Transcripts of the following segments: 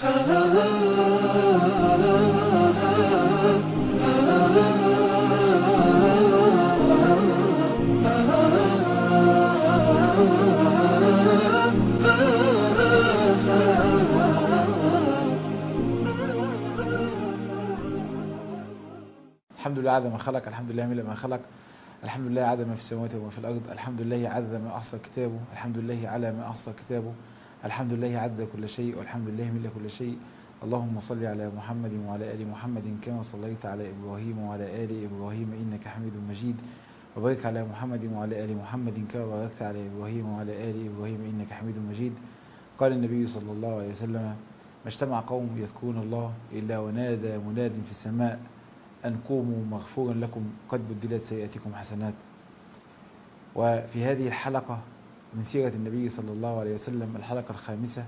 الحمد لله عدد ما خلق، الحمد لله ملء ما خلق، الحمد لله عدد ما في السماوات وما في الأرض، الحمد لله عدد ما أحصى كتابه، الحمد لله على ما أحصى كتابه، الحمد لله عدد كل شيء، والحمد لله ملء كل شيء. اللهم صل على محمد وعلى آل محمد كما صليت على إبراهيم وعلى آل إبراهيم إنك حميد مجيد، وبارك على محمد وعلى آل محمد كما باركت على إبراهيم وعلى آل إبراهيم إنك حميد مجيد. قال النبي صلى الله عليه وسلم: ما اجتمع قوم يذكرون الله إلا ونادى مناد في السماء أن قوموا مغفورا لكم قد بدلت سيئاتكم حسنات. وفي هذه الحلقة من سيرة النبي صلى الله عليه وسلم، الحلقة الخامسة،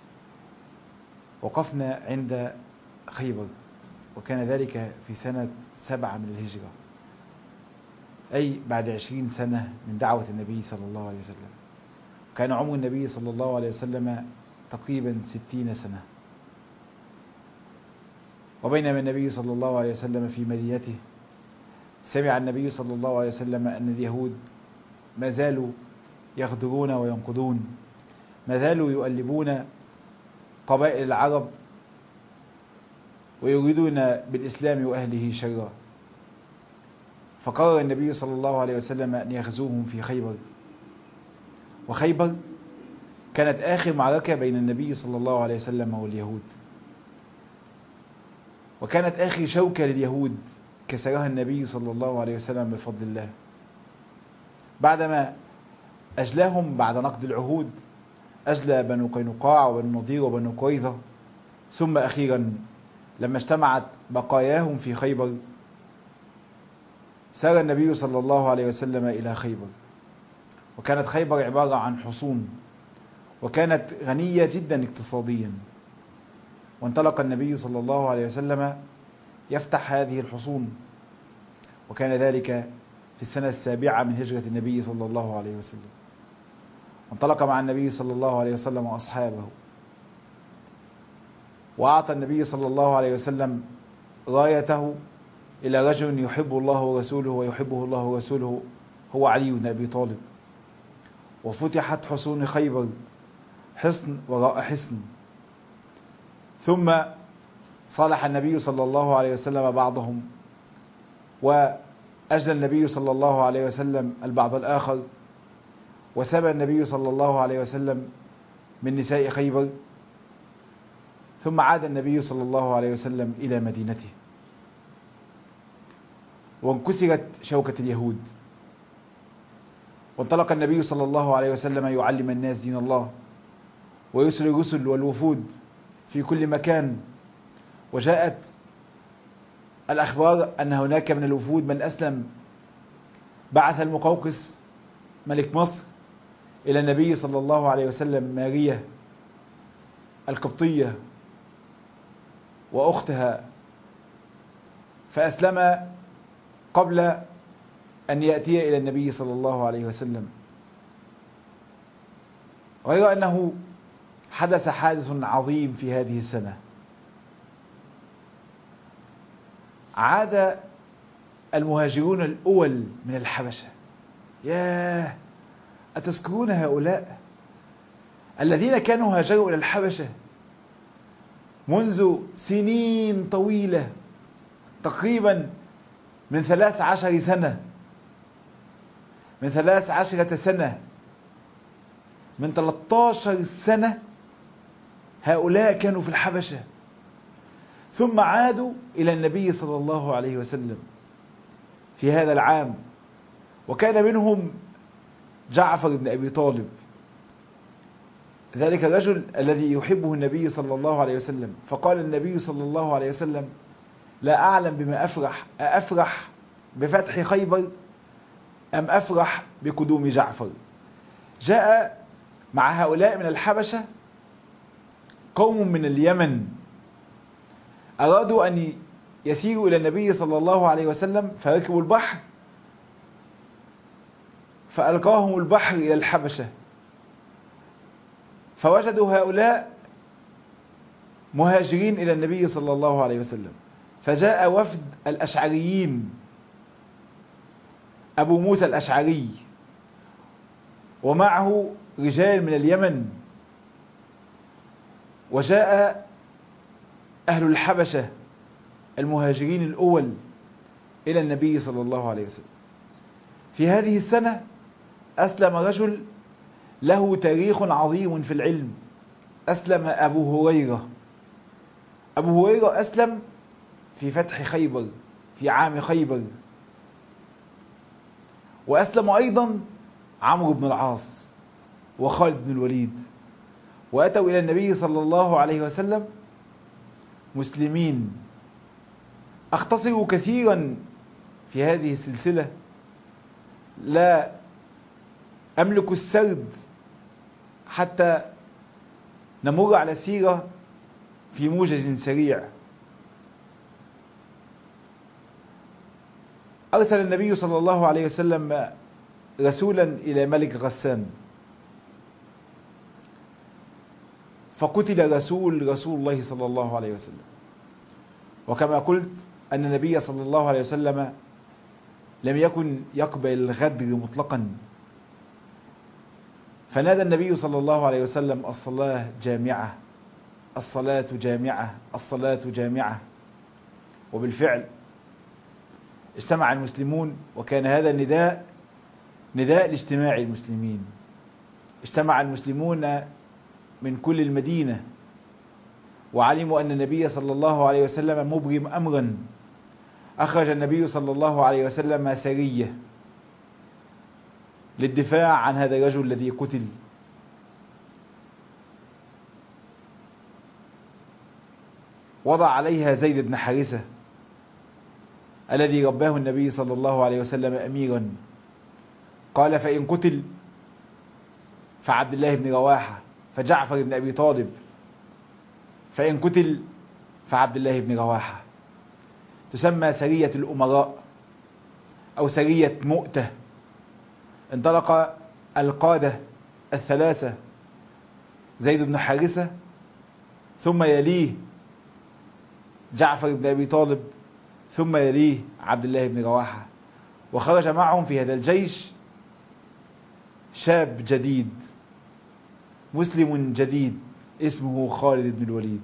وقفنا عند خيبر، وكان ذلك في سنة 7 من الهجرة، أي بعد 20 سنة من دعوة النبي صلى الله عليه وسلم. كان عمر النبي صلى الله عليه وسلم تقريبا 60 سنة. وبينما النبي صلى الله عليه وسلم في مدينته، سمع النبي صلى الله عليه وسلم أن اليهود ما زالوا يغدرون وينقضون، ما زالوا يؤلبون قبائل العرب ويريدون بالإسلام وأهله شرا. فقرر النبي صلى الله عليه وسلم أن يغزوهم في خيبر. وخيبر كانت آخر معركة بين النبي صلى الله عليه وسلم واليهود، وكانت آخر شوكة لليهود كسرها النبي صلى الله عليه وسلم بفضل الله، بعدما أجلاهم بعد نقض العهود. أجلى بنو قينقاع وبنو نضير وبنو قريظة، ثم أخيرا لما اجتمعت بقاياهم في خيبر سار النبي صلى الله عليه وسلم إلى خيبر. وكانت خيبر عبارة عن حصون، وكانت غنية جدا اقتصاديا. وانطلق النبي صلى الله عليه وسلم يفتح هذه الحصون، وكان ذلك في السنة 7 من هجرة النبي صلى الله عليه وسلم. وانطلق مع النبي صلى الله عليه وسلم وأصحابه، وأعطى النبي صلى الله عليه وسلم رايته إلى رجل يحب الله ورسوله ويحبه الله ورسوله، هو علي بن أبي طالب. وفتحت حصون خيبر حصن وراء حصن. ثم صالح النبي صلى الله عليه وسلم بعضهم، وأجلى النبي صلى الله عليه وسلم البعض الآخر، وسبى النبي صلى الله عليه وسلم من نساء خيبر. ثم عاد النبي صلى الله عليه وسلم إلى مدينته، وانكسرت شوكة اليهود. وانطلق النبي صلى الله عليه وسلم يعلم الناس دين الله، ويرسل الرسل والوفود في كل مكان. وجاءت الأخبار أن هناك من الوفود من أسلم. بعث المقوقس ملك مصر إلى النبي صلى الله عليه وسلم مارية القبطية وأختها، فأسلم قبل أن يأتي إلى النبي صلى الله عليه وسلم. غير أنه حدث حادث عظيم في هذه السنة. عاد المهاجرون الأول من الحبشة. ياه، أتذكرون هؤلاء الذين كانوا هاجروا إلى الحبشة منذ سنين طويلة، تقريبا من 13 سنة، من 13 سنة، من 13 سنة هؤلاء كانوا في الحبشة، ثم عادوا إلى النبي صلى الله عليه وسلم في هذا العام. وكان منهم جعفر بن أبي طالب، ذلك الرجل الذي يحبه النبي صلى الله عليه وسلم. فقال النبي صلى الله عليه وسلم: لا أعلم بما أفرح بفتح خيبر أم أفرح بقدوم جعفر. جاء مع هؤلاء من الحبشة قوم من اليمن، أرادوا أن يسيروا إلى النبي صلى الله عليه وسلم، فركبوا البحر فألقاهم البحر إلى الحبشة. فوجدوا هؤلاء مهاجرين إلى النبي صلى الله عليه وسلم، فجاء وفد الأشعريين، أبو موسى الأشعري ومعه رجال من اليمن، وجاء أهل الحبشة المهاجرين الأول إلى النبي صلى الله عليه وسلم. في هذه السنة أسلم رجل له تاريخ عظيم في العلم، أسلم أبو هريرة. أبو هريرة أسلم في فتح خيبر في عام خيبر، وأسلم أيضا عمرو بن العاص وخالد بن الوليد، وأتوا إلى النبي صلى الله عليه وسلم مسلمين. أختصر كثيرا في هذه السلسلة، لا أملك السرد حتى نمر على السيرة في موجز سريع. أرسل النبي صلى الله عليه وسلم رسولا إلى ملك غسان، فقتل رسول الله صلى الله عليه وسلم. وكما قلت أن النبي صلى الله عليه وسلم لم يكن يقبل الغدر مطلقا، فنادى النبي صلى الله عليه وسلم: الصلاة جامعة، الصلاة جامعة، الصلاة جامعة. وبالفعل اجتمع المسلمون، وكان هذا النداء نداء لاجتماع المسلمين. اجتمع المسلمون من كل المدينة، وعلموا أن النبي صلى الله عليه وسلم مبرم أمرا. أخرج النبي صلى الله عليه وسلم سرية للدفاع عن هذا الرجل الذي قتل. وضع عليها زيد بن حارثة الذي رباه النبي صلى الله عليه وسلم أميرا. قال: فإن قتل فعبد الله بن رواحة، فجعفر بن أبي طالب، فإن قتل فعبد الله بن رواحة. تسمى سرية الأمراء أو سرية مؤتة. انطلق القادة الثلاثة: زيد بن حارثة، ثم يليه جعفر بن أبي طالب، ثم يليه عبد الله بن رواحة. وخرج معهم في هذا الجيش شاب جديد مسلم جديد اسمه خالد بن الوليد.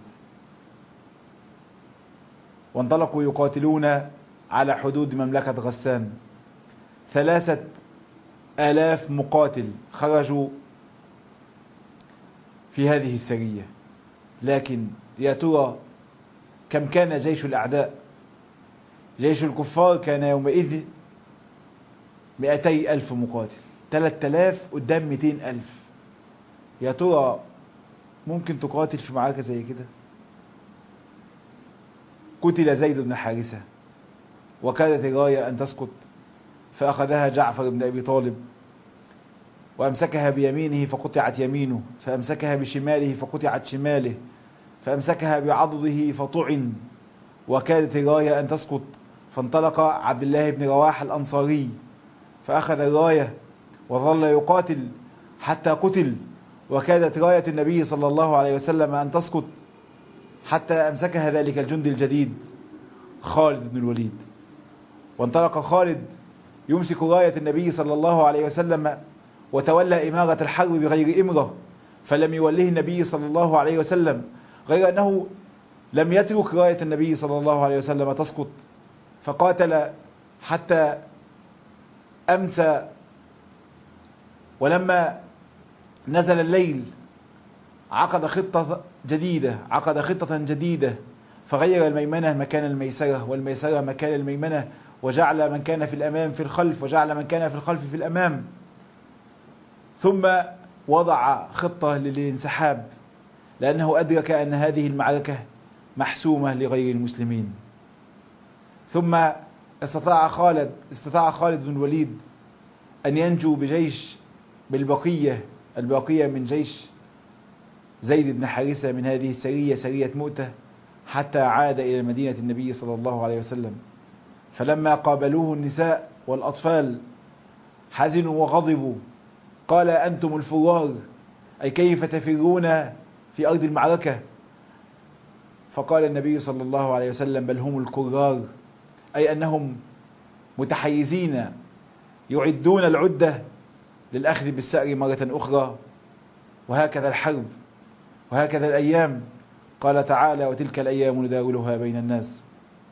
وانطلقوا يقاتلون على حدود مملكة غسان. 3000 مقاتل خرجوا في هذه السرية. لكن يا ترى كم كان جيش الأعداء؟ جيش الكفار كان يومئذ 200,000 مقاتل. 3000 قدام 200,000. يا ترى ممكن تقاتل في معركة زي كده؟ قتل زيد بن حارثة، وكادت الراية أن تسقط، فأخذها جعفر بن أبي طالب وأمسكها بيمينه فقطعت يمينه، فأمسكها بشماله فقطعت شماله، فأمسكها بعضده فطعن، وكادت الراية أن تسقط. فانطلق عبد الله بن رواحة الأنصاري فأخذ الراية وظل يقاتل حتى قتل، وكادت راية النبي صلى الله عليه وسلم أن تسقط حتى أمسكها ذلك الجندي الجديد خالد بن الوليد. وانطلق خالد يمسك راية النبي صلى الله عليه وسلم، وتولى إمارة الحرب بغير إمرة، فلم يوله النبي صلى الله عليه وسلم، غير أنه لم يترك راية النبي صلى الله عليه وسلم تسقط، فقاتل حتى أمسى. ولما نزل الليل عقد خطة جديدة، فغير الميمنة مكان الميسرة، والميسرة مكان الميمنة، وجعل من كان في الأمام في الخلف، وجعل من كان في الخلف في الأمام. ثم وضع خطة للانسحاب، لأنه أدرك أن هذه المعركة محسومة لغير المسلمين. ثم استطاع خالد بن الوليد أن ينجو بجيش البقية من جيش زيد بن حارثة من هذه السرية، سرية مؤتة، حتى عاد إلى مدينة النبي صلى الله عليه وسلم. فلما قابلوه النساء والأطفال حزنوا وغضبوا. قال: أنتم الفرار، أي كيف تفرون في أرض المعركة؟ فقال النبي صلى الله عليه وسلم بل هم الكرار، أي أنهم متحيزين يعدون العدة للأخذ بالسأر مرة أخرى. وهكذا الحرب وهكذا الأيام. قال تعالى وتلك الأيام نداولها بين الناس.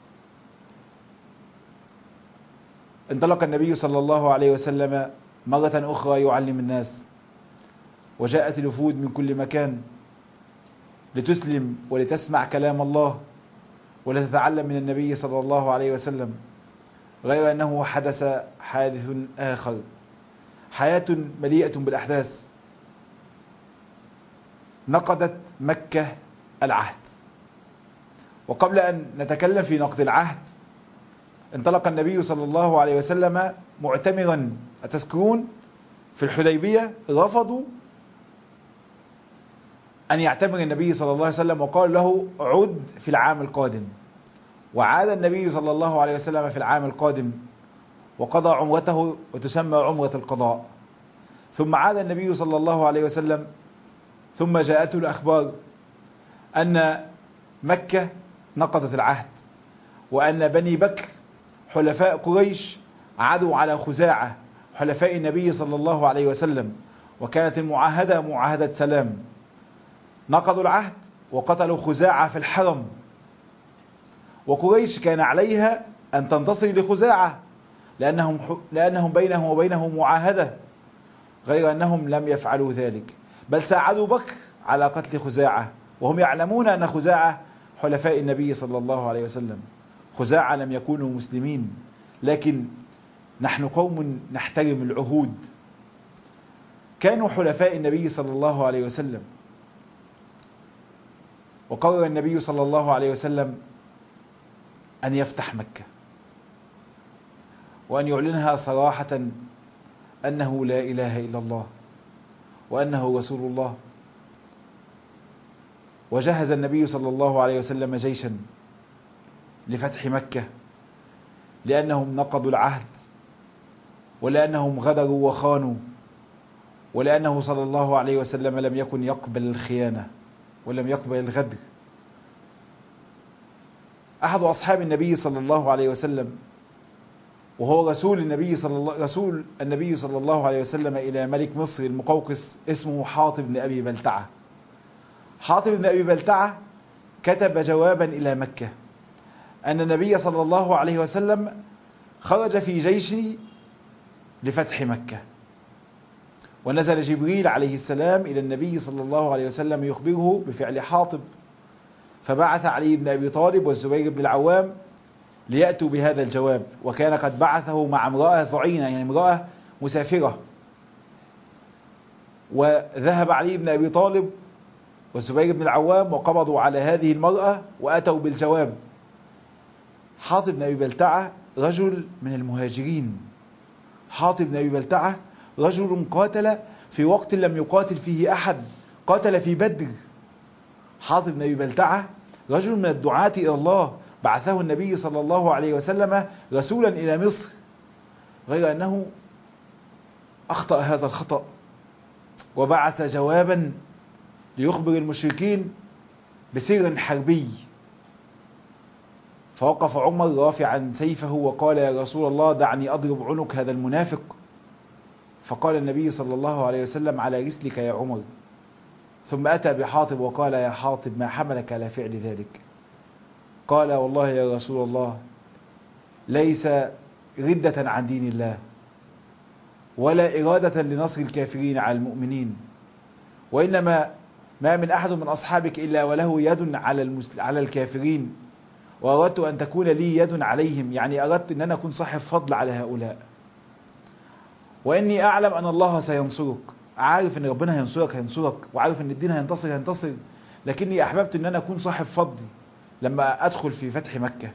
انطلق النبي صلى الله عليه وسلم مرة أخرى يعلم الناس، وجاءت الوفود من كل مكان لتسلم ولتسمع كلام الله ولتتعلم من النبي صلى الله عليه وسلم. غير أنه حدث حادث آخر، حياة مليئة بالأحداث نقضت مكة العهد. وقبل أن نتكلم في نقض العهد، انطلق النبي صلى الله عليه وسلم معتمرا. أتذكرون في الحديبية رفضوا أن يعتمر النبي صلى الله عليه وسلم، وقال له عد في العام القادم. وعاد النبي صلى الله عليه وسلم في العام القادم وقضى عمرته، وتسمى عمرة القضاء. ثم عاد النبي صلى الله عليه وسلم، ثم جاءته الأخبار أن مكة نقضت العهد، وأن بني بكر حلفاء قريش عادوا على خزاعة حلفاء النبي صلى الله عليه وسلم، وكانت المعاهدة معاهدة سلام. نقضوا العهد وقتلوا خزاعة في الحرم، وقريش كان عليها أن تنتصر لخزاعة لأنهم بينهم وبينه معاهدة، غير أنهم لم يفعلوا ذلك، بل ساعدوا بكر على قتل خزاعة، وهم يعلمون أن خزاعة حلفاء النبي صلى الله عليه وسلم. خزاعة لم يكونوا مسلمين، لكن نحن قوم نحترم العهود. كانوا حلفاء النبي صلى الله عليه وسلم. وقرر النبي صلى الله عليه وسلم أن يفتح مكة، وأن يعلنها صراحة أنه لا إله إلا الله وأنه رسول الله. وجهز النبي صلى الله عليه وسلم جيشا لفتح مكة، لأنهم نقضوا العهد، ولأنهم غدروا وخانوا، ولأنه صلى الله عليه وسلم لم يكن يقبل الخيانة ولم يقبل الغدر. أحد أصحاب النبي صلى الله عليه وسلم، وهو رسول النبي صلى الله عليه وسلم إلى ملك مصر المقوقس، اسمه حاطب بن أبي بلتعة. حاطب بن أبي بلتعة كتب جوابا إلى مكة أن النبي صلى الله عليه وسلم خرج في جيش لفتح مكة، ونزل جبريل عليه السلام إلى النبي صلى الله عليه وسلم يخبره بفعل حاطب، فبعث علي بن أبي طالب والزبير بن العوام ليأتوا بهذا الجواب. وكان قد بعثه مع امرأة ضعينة، يعني امرأة مسافرة. وذهب علي بن أبي طالب والزبير بن العوام وقبضوا على هذه المرأة وأتوا بالجواب. حاطب بن أبي بلتعة رجل من المهاجرين. حاطب بن أبي بلتعة رجل قاتل في وقت لم يقاتل فيه أحد، قاتل في بدر. حاطب بن أبي بلتعة رجل من الدعاة إلى الله، بعثه النبي صلى الله عليه وسلم رسولا إلى مصر، غير أنه أخطأ هذا الخطأ وبعث جوابا ليخبر المشركين بسر حربي. فوقف عمر رافعا سيفه وقال يا رسول الله دعني أضرب عنق هذا المنافق. فقال النبي صلى الله عليه وسلم على رسلك يا عمر. ثم أتى بحاطب وقال يا حاطب ما حملك على فعل ذلك؟ قال والله يا رسول الله ليس ردة عن دين الله ولا إرادة لنصر الكافرين على المؤمنين، وإنما ما من أحد من أصحابك إلا وله يد على الكافرين، وأردت أن تكون لي يد عليهم، يعني أردت أن أنا أكون صاحب فضل على هؤلاء. وإني أعلم أن الله سينصرك، عارف أن ربنا هينصرك، وعارف أن الدين هينتصر، لكني أحببت أن أنا أكون صاحب فضل لما أدخل في فتح مكة.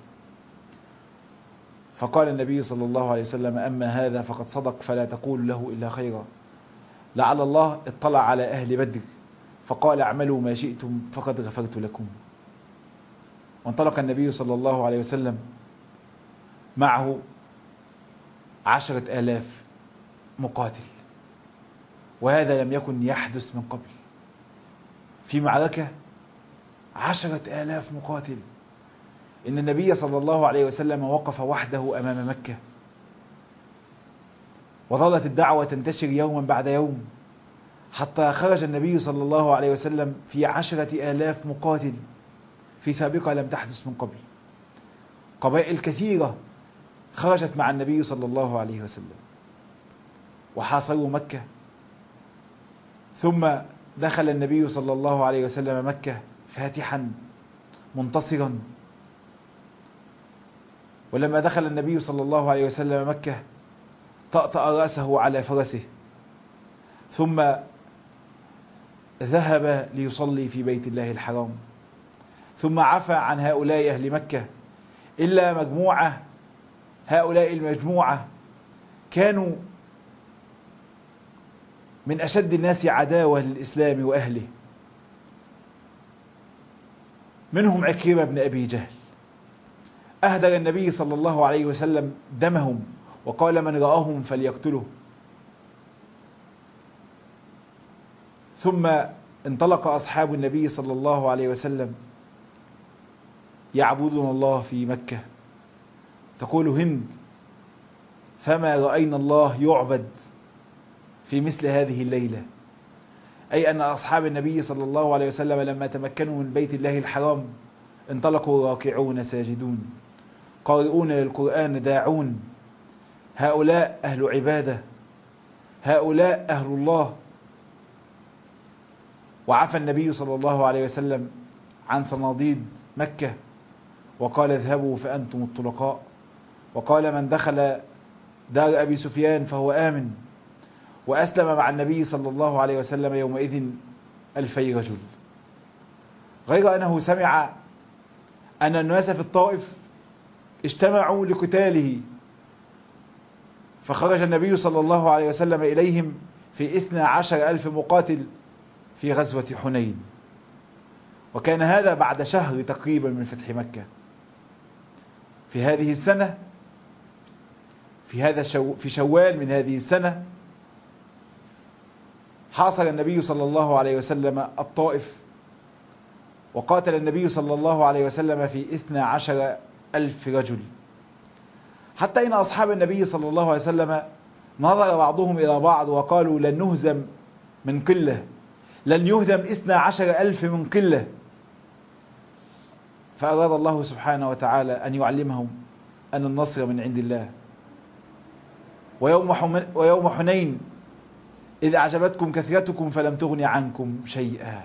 فقال النبي صلى الله عليه وسلم أما هذا فقد صدق فلا تقول له إلا خيرا، لعل الله اطلع على أهل بدر فقال اعملوا ما شئتم فقد غفرت لكم. وانطلق النبي صلى الله عليه وسلم معه 10,000 مقاتل، وهذا لم يكن يحدث من قبل. في معركة 10,000 مقاتل. إن النبي صلى الله عليه وسلم وقف وحده أمام مكة، وظلت الدعوة تنتشر يوما بعد يوم، حتى خرج النبي صلى الله عليه وسلم في 10,000 مقاتل في سابقة لم تحدث من قبل. قبائل كثيرة خرجت مع النبي صلى الله عليه وسلم وحاصروا مكة. ثم دخل النبي صلى الله عليه وسلم مكة فاتحا منتصرا. ولما دخل النبي صلى الله عليه وسلم مكة طأطأ رأسه على فرسه، ثم ذهب ليصلي في بيت الله الحرام، ثم عفى عن هؤلاء أهل مكة إلا مجموعة. هؤلاء المجموعة كانوا من أشد الناس عداوة للإسلام وأهله، منهم عكرمة بن أبي جهل. أهدر النبي صلى الله عليه وسلم دمهم وقال من رآهم فليقتله. ثم انطلق أصحاب النبي صلى الله عليه وسلم يعبدون الله في مكة. تقول هند: فما رأينا الله يعبد في مثل هذه الليلة. أي أن أصحاب النبي صلى الله عليه وسلم لما تمكنوا من بيت الله الحرام انطلقوا راكعون ساجدون قارئون للقرآن داعون. هؤلاء أهل عبادة، هؤلاء أهل الله. وعفى النبي صلى الله عليه وسلم عن صناديد مكة وقال: اذهبوا فأنتم الطلقاء. وقال: من دخل دار أبي سفيان فهو آمن. وأسلم مع النبي صلى الله عليه وسلم يومئذ 2000 رجل. غير أنه سمع أن الناس في الطائف اجتمعوا لقتاله، فخرج النبي صلى الله عليه وسلم إليهم في 12,000 مقاتل في غزوة حنين. وكان هذا بعد شهر تقريبا من فتح مكة. في هذه السنة، في شوال من هذه السنة، حاصر النبي صلى الله عليه وسلم الطائف، وقاتل النبي صلى الله عليه وسلم في 12,000 رجل، حتى إن أصحاب النبي صلى الله عليه وسلم نظر بعضهم إلى بعض وقالوا: لن نهزم من قلة، لن يهزم 12,000 من قلة. فأراد الله سبحانه وتعالى أن يعلمهم أن النصر من عند الله. ويوم حنين إذ أعجبتكم كثرتكم فلم تغن عنكم شيئا.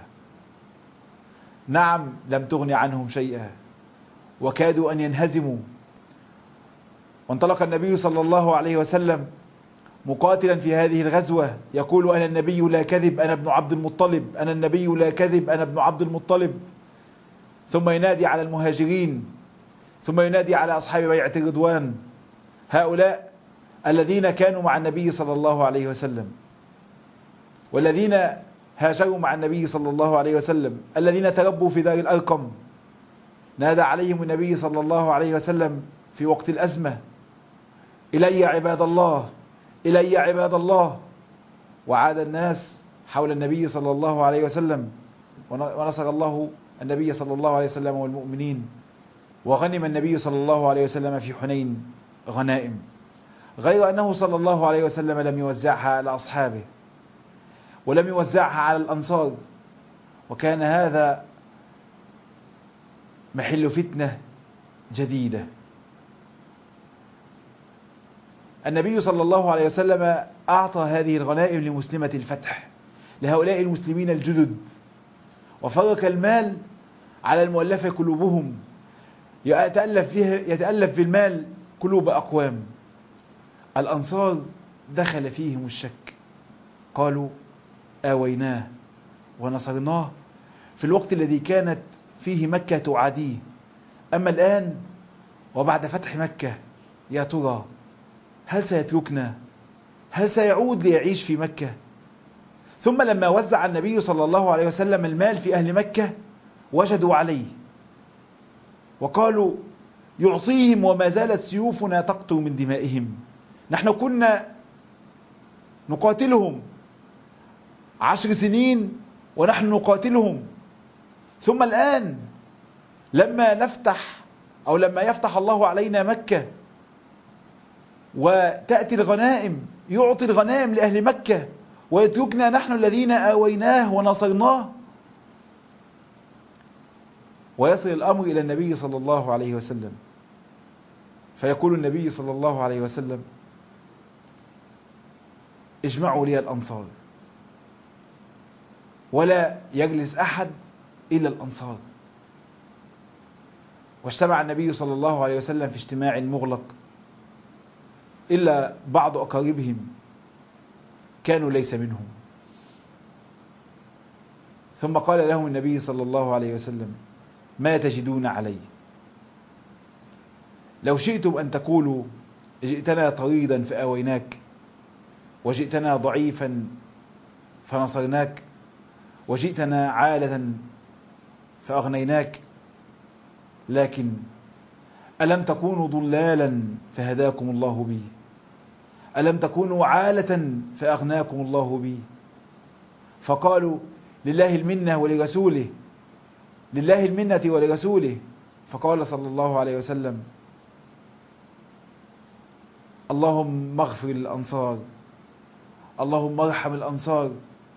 نعم، لم تغن عنهم شيئا وكادوا أن ينهزموا. وانطلق النبي صلى الله عليه وسلم مقاتلا في هذه الغزوة يقول: أنا النبي لا كذب، أنا ابن عبد المطلب، أنا النبي لا كذب، أنا ابن عبد المطلب. ثم ينادي على المهاجرين، ثم ينادي على أصحاب بيعة الرضوان، هؤلاء الذين كانوا مع النبي صلى الله عليه وسلم، والذين هاجروا مع النبي صلى الله عليه وسلم، الذين تربوا في دار الأرقم. نادى عليهم النبي صلى الله عليه وسلم في وقت الأزمة: إلي عباد الله، إلي عباد الله. وعاد الناس حول النبي صلى الله عليه وسلم، ونصر الله النبي صلى الله عليه وسلم والمؤمنين. وغنم النبي صلى الله عليه وسلم في حنين غنائم، غير أنه صلى الله عليه وسلم لم يوزعها على أصحابه ولم يوزعها على الأنصار. وكان هذا محل فتنة جديدة. النبي صلى الله عليه وسلم أعطى هذه الغنائم لمسلمة الفتح، لهؤلاء المسلمين الجدد، وفرق المال على المؤلفة قلوبهم، يتألف في المال قلوب أقوام. الأنصار دخل فيهم الشك، قالوا: آويناه ونصرناه في الوقت الذي كانت فيه مكة تعاديه، أما الآن وبعد فتح مكة يا ترى هل سيتركنا؟ هل سيعود ليعيش في مكة؟ ثم لما وزع النبي صلى الله عليه وسلم المال في أهل مكة وجدوا عليه وقالوا: يعطيهم وما زالت سيوفنا تقطر من دمائهم. نحن كنا نقاتلهم 10 سنين ونحن نقاتلهم، ثم الآن لما نفتح أو لما يفتح الله علينا مكة وتأتي الغنائم، يعطي الغنائم لأهل مكة ويتركنا نحن الذين آويناه ونصرناه. ويصل الأمر إلى النبي صلى الله عليه وسلم، فيقول النبي صلى الله عليه وسلم: اجمعوا لي الأنصار، ولا يجلس أحد إلا الأنصار. واجتمع النبي صلى الله عليه وسلم في اجتماع مغلق إلا بعض أقاربهم كانوا ليس منهم. ثم قال لهم النبي صلى الله عليه وسلم: ما تجدون علي؟ لو شئتم أن تقولوا جئتنا طريدا فآويناك، وجئتنا ضعيفا فنصرناك، وجئتنا عالة فأغنيناك، لكن ألم تكونوا ضلالا فهداكم الله بي؟ ألم تكونوا عالة فأغناكم الله بي؟ فقالوا: لله المنة ولرسوله، لله المنة ولرسوله. فقال صلى الله عليه وسلم: اللهم اغفر للأنصار، اللهم ارحم الأنصار،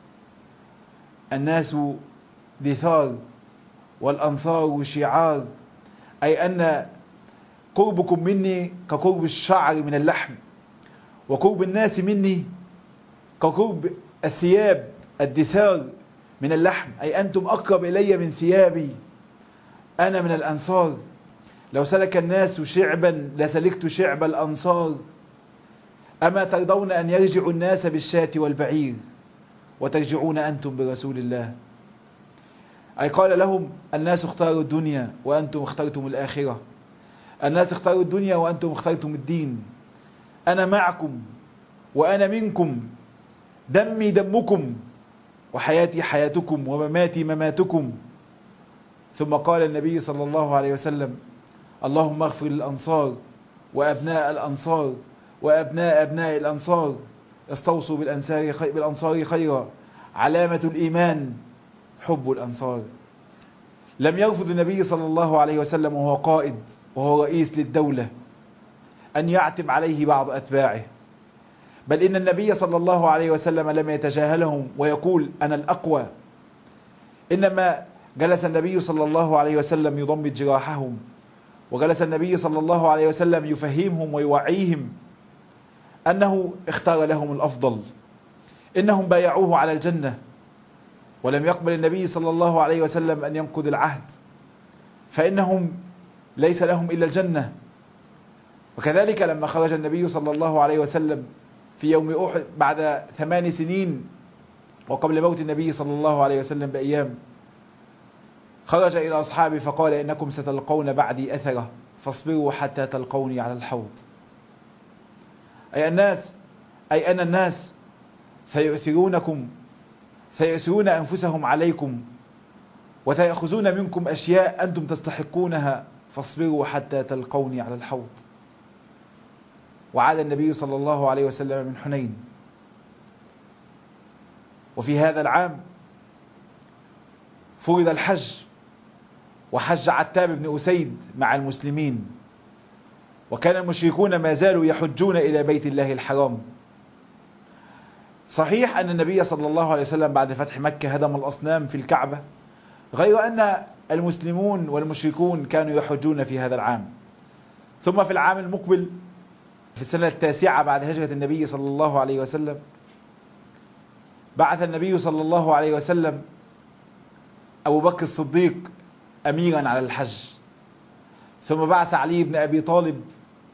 الناس دثار والأنصار شعار، أي أن قربكم مني كقرب الشعر من اللحم، وقرب الناس مني كقرب الثياب الدثار من اللحم، أي أنتم أقرب إلي من ثيابي، أنا من الأنصار. لو سلك الناس شعبا لسلكت شعب الأنصار. أما ترضون أن يرجع الناس بالشاة والبعير وترجعون أنتم برسول الله؟ أي قال لهم: الناس اختاروا الدنيا وأنتم اخترتم الآخرة، الناس اختاروا الدنيا وأنتم اخترتم الدين. أنا معكم وأنا منكم، دمي دمكم وحياتي حياتكم ومماتي مماتكم. ثم قال النبي صلى الله عليه وسلم: اللهم اغفر للأنصار وأبناء الأنصار وأبناء أبناء الأنصار، استوصوا بالأنصار خيرا، علامة الإيمان حب الأنصار. لم يرفض النبي صلى الله عليه وسلم وهو قائد وهو رئيس للدولة أن يعتب عليه بعض أتباعه، بل إن النبي صلى الله عليه وسلم لم يتجاهلهم ويقول أنا الأقوى، إنما جلس النبي صلى الله عليه وسلم يضمد جراحهم، وجلس النبي صلى الله عليه وسلم يفهمهم ويوعيهم أنه اختار لهم الأفضل، إنهم بايعوه على الجنة، ولم يقبل النبي صلى الله عليه وسلم أن ينقض العهد، فإنهم ليس لهم إلا الجنة. وكذلك لما خرج النبي صلى الله عليه وسلم في يوم أحد بعد 8 سنين وقبل موت النبي صلى الله عليه وسلم بأيام، خرج إلى أصحابه فقال: إنكم ستلقون بعدي أثرة فاصبروا حتى تلقوني على الحوض. أي أن الناس سيؤثرونكم، سيؤثرون أنفسهم عليكم، وسيأخذون منكم أشياء أنتم تستحقونها، فاصبروا حتى تلقوني على الحوض. وعاد النبي صلى الله عليه وسلم من حنين، وفي هذا العام فرض الحج، وحج عتاب بن أسيد مع المسلمين، وكان المشركون ما زالوا يحجون إلى بيت الله الحرام. صحيح أن النبي صلى الله عليه وسلم بعد فتح مكة هدم الأصنام في الكعبة، غير أن المسلمون والمشركون كانوا يحجون في هذا العام. ثم في العام المقبل في السنة 9 بعد هجرة النبي صلى الله عليه وسلم، بعث النبي صلى الله عليه وسلم أبو بكر الصديق أميرا على الحج، ثم بعث علي بن أبي طالب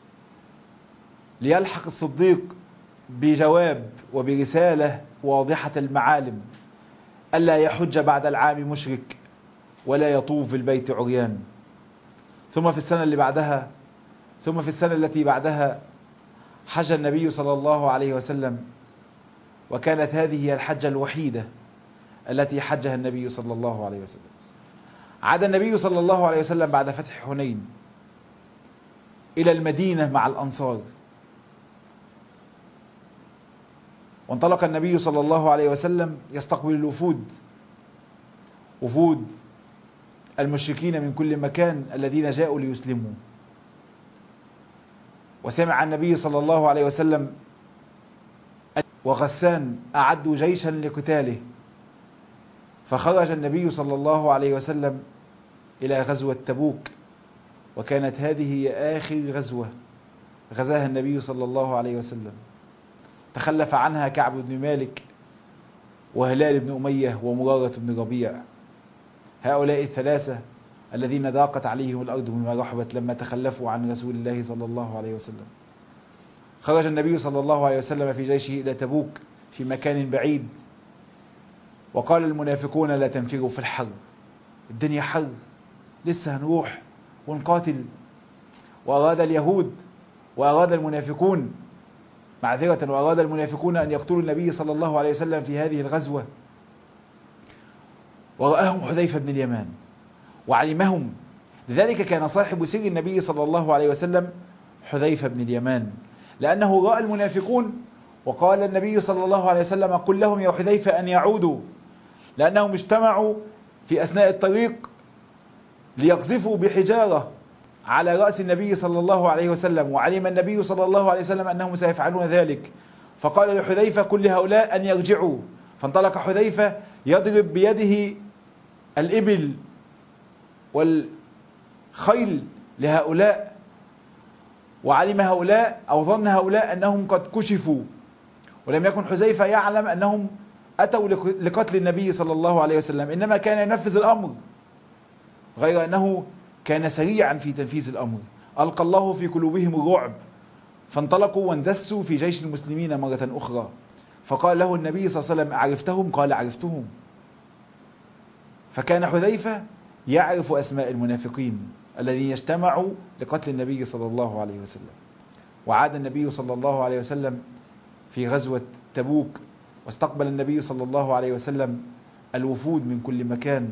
ليلحق الصديق بجواب وبرسالة واضحة المعالم ألا يحج بعد العام مشرك ولا يطوف بالبيت عريان. ثم في السنة التي بعدها حج النبي صلى الله عليه وسلم، وكانت هذه هي الحجة الوحيدة التي حجها النبي صلى الله عليه وسلم. عاد النبي صلى الله عليه وسلم بعد فتح حنين إلى المدينة مع الأنصار، وانطلق النبي صلى الله عليه وسلم يستقبل الوفود، وفود المشركين من كل مكان الذين جاءوا ليسلموا. وسمع النبي صلى الله عليه وسلم وغسان أعدوا جيشا لقتاله، فخرج النبي صلى الله عليه وسلم إلى غزوة تبوك، وكانت هذه هي آخر غزوة غزاها النبي صلى الله عليه وسلم. تخلف عنها كعب بن مالك وهلال بن أمية ومرارة بن ربيع، هؤلاء الثلاثة الذين ضاقت عليهم الأرض بما رحبت لما تخلفوا عن رسول الله صلى الله عليه وسلم. خرج النبي صلى الله عليه وسلم في جيشه إلى تبوك في مكان بعيد، وقال المنافقون لا تنفروا في الحر، الدنيا حر، لسه هنروح ونقاتل. وأراد اليهود وأراد المنافقون معذرة وأراد المنافقون أن يقتلوا النبي صلى الله عليه وسلم في هذه الغزوة، ورآهم حذيفة بن اليمان وعلمهم، لذلك كان صاحب سر النبي صلى الله عليه وسلم حذيفة بن اليمان، لأنه رأى المنافقون وقال النبي صلى الله عليه وسلم قل لهم يا حذيفة أن يعودوا، لأنهم اجتمعوا في أثناء الطريق ليقذفوا بحجارة على رأس النبي صلى الله عليه وسلم، وعلم النبي صلى الله عليه وسلم أنهم سيفعلون ذلك، فقال لحذيفة كل هؤلاء أن يرجعوا. فانطلق حذيفة يضرب بيده الإبل والخيل لهؤلاء، وعلم هؤلاء أو ظن هؤلاء أنهم قد كشفوا، ولم يكن حذيفة يعلم أنهم أتوا لقتل النبي صلى الله عليه وسلم، إنما كان ينفذ الأمر، غير أنه كان سريعا في تنفيذ الأمر. ألقى الله في قلوبهم الرعب، فانطلقوا واندسوا في جيش المسلمين مرة أخرى. فقال له النبي صلى الله عليه وسلم أعرفتهم؟ قال عرفتهم. فكان حذيفة يعرف أسماء المنافقين الذين اجتمعوا لقتل النبي صلى الله عليه وسلم. وعاد النبي صلى الله عليه وسلم في غزوة تبوك، واستقبل النبي صلى الله عليه وسلم الوفود من كل مكان،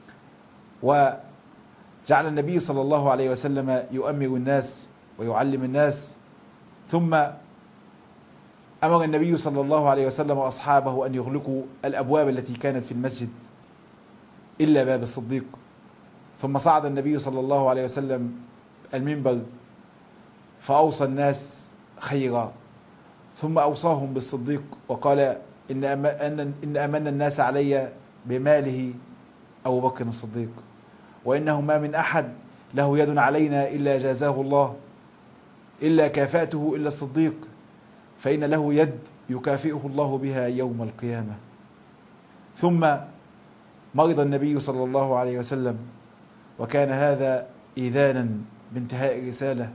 وجعل النبي صلى الله عليه وسلم يؤمر الناس ويعلم الناس. ثم أمر النبي صلى الله عليه وسلم وأصحابه أن يغلقوا الأبواب التي كانت في المسجد إلا باب الصديق. ثم صعد النبي صلى الله عليه وسلم المنبر فأوصى الناس خيرا، ثم أوصاهم بالصديق وقال إن أمن الناس علي بماله أبو بكر الصديق، وإنه ما من أحد له يد علينا إلا جازاه الله، إلا كافأته إلا الصديق، فإن له يد يكافئه الله بها يوم القيامة. ثم مرض النبي صلى الله عليه وسلم، وكان هذا إذانا بانتهاء الرسالة،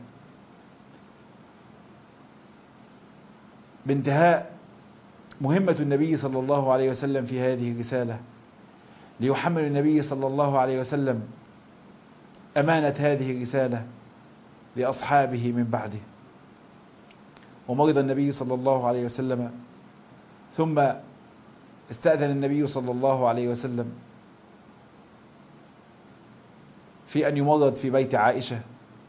بانتهاء مهمة النبي صلى الله عليه وسلم في هذه الرسالة، ليحمل النبي صلى الله عليه وسلم أمانة هذه الرسالة لأصحابه من بعده. ومرض النبي صلى الله عليه وسلم، ثم استأذن النبي صلى الله عليه وسلم في أن يمرض في بيت عائشة،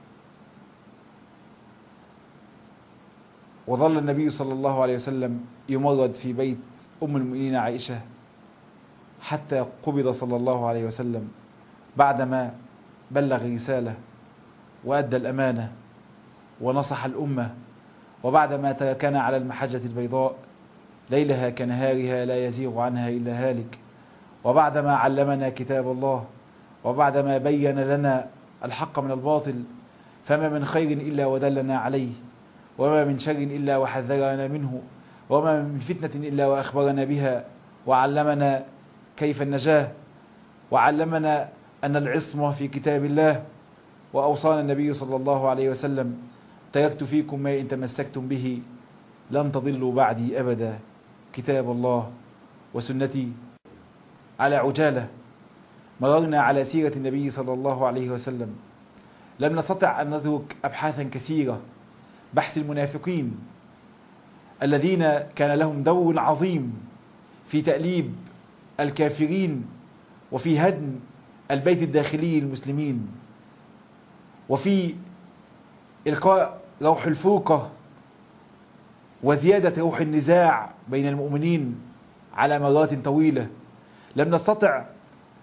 وظل النبي صلى الله عليه وسلم يمرض في بيت أم المؤمنين عائشة حتى قبض صلى الله عليه وسلم بعدما بلغ رسالة وأدى الأمانة ونصح الأمة، وبعدما تركنا على المحجة البيضاء ليلها كنهارها لا يزيغ عنها إلا هالك، وبعدما علمنا كتاب الله، وبعدما بين لنا الحق من الباطل، فما من خير إلا ودلنا عليه، وما من شر إلا وحذرنا منه، وما من فتنة إلا وأخبرنا بها، وعلمنا كيف النجاة، وعلمنا أن العصمة في كتاب الله. وأوصانا النبي صلى الله عليه وسلم تركت فيكم ما إن تمسكتم به لن تضلوا بعدي أبدا، كتاب الله وسنتي. على عجالة مررنا على سيرة النبي صلى الله عليه وسلم، لم نستطع أن نترك أبحاثا كثيرة، بحث المنافقين الذين كان لهم دور عظيم في تأليب الكافرين وفي هدم البيت الداخلي للمسلمين، وفي إلقاء روح الفرقة وزيادة روح النزاع بين المؤمنين على مرات طويلة. لم نستطع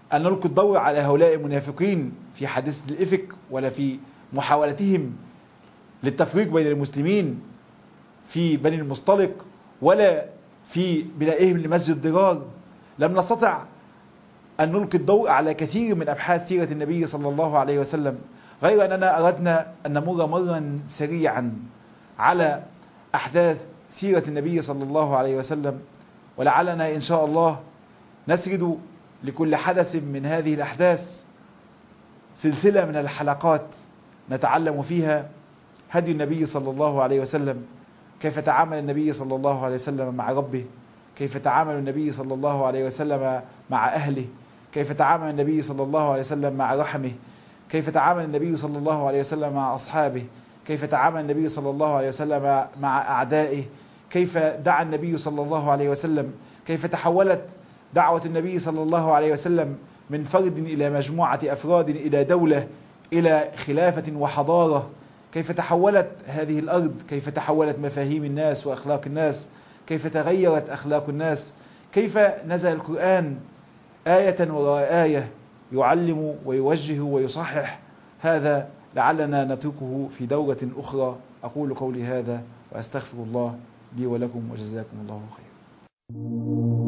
أن نلقي الضوء على هؤلاء المنافقين في حادثة الإفك ولا في محاولتهم للتفريق بين المسلمين في بني المصطلق ولا في بنائهم لمسجد ضرار. لم نستطع أن نلقي الضوء على كثير من أبحاث سيرة النبي صلى الله عليه وسلم، غير أننا أردنا أن نمر مرا سريعا على أحداث سيرة النبي صلى الله عليه وسلم، ولعلنا إن شاء الله نسرد لكل حدث من هذه الأحداث سلسلة من الحلقات نتعلم فيها هدي النبي صلى الله عليه وسلم، كيف تعامل النبي صلى الله عليه وسلم مع ربه، كيف تعامل النبي صلى الله عليه وسلم مع أهله، كيف تعامل النبي صلى الله عليه وسلم مع رحمه، كيف تعامل النبي صلى الله عليه وسلم مع أصحابه، كيف تعامل النبي صلى الله عليه وسلم مع أعدائه، كيف دعا النبي صلى الله عليه وسلم، كيف تحولت دعوة النبي صلى الله عليه وسلم من فرد إلى مجموعة أفراد إلى دولة إلى خلافة وحضارة، كيف تحولت هذه الأرض، كيف تحولت مفاهيم الناس وأخلاق الناس، كيف تغيرت أخلاق الناس، كيف نزل القرآن آية وراء آية يعلم ويوجه ويصحح. هذا لعلنا نتركه في دورة أخرى. أقول قولي هذا وأستغفر الله لي ولكم وجزاكم الله خيرا.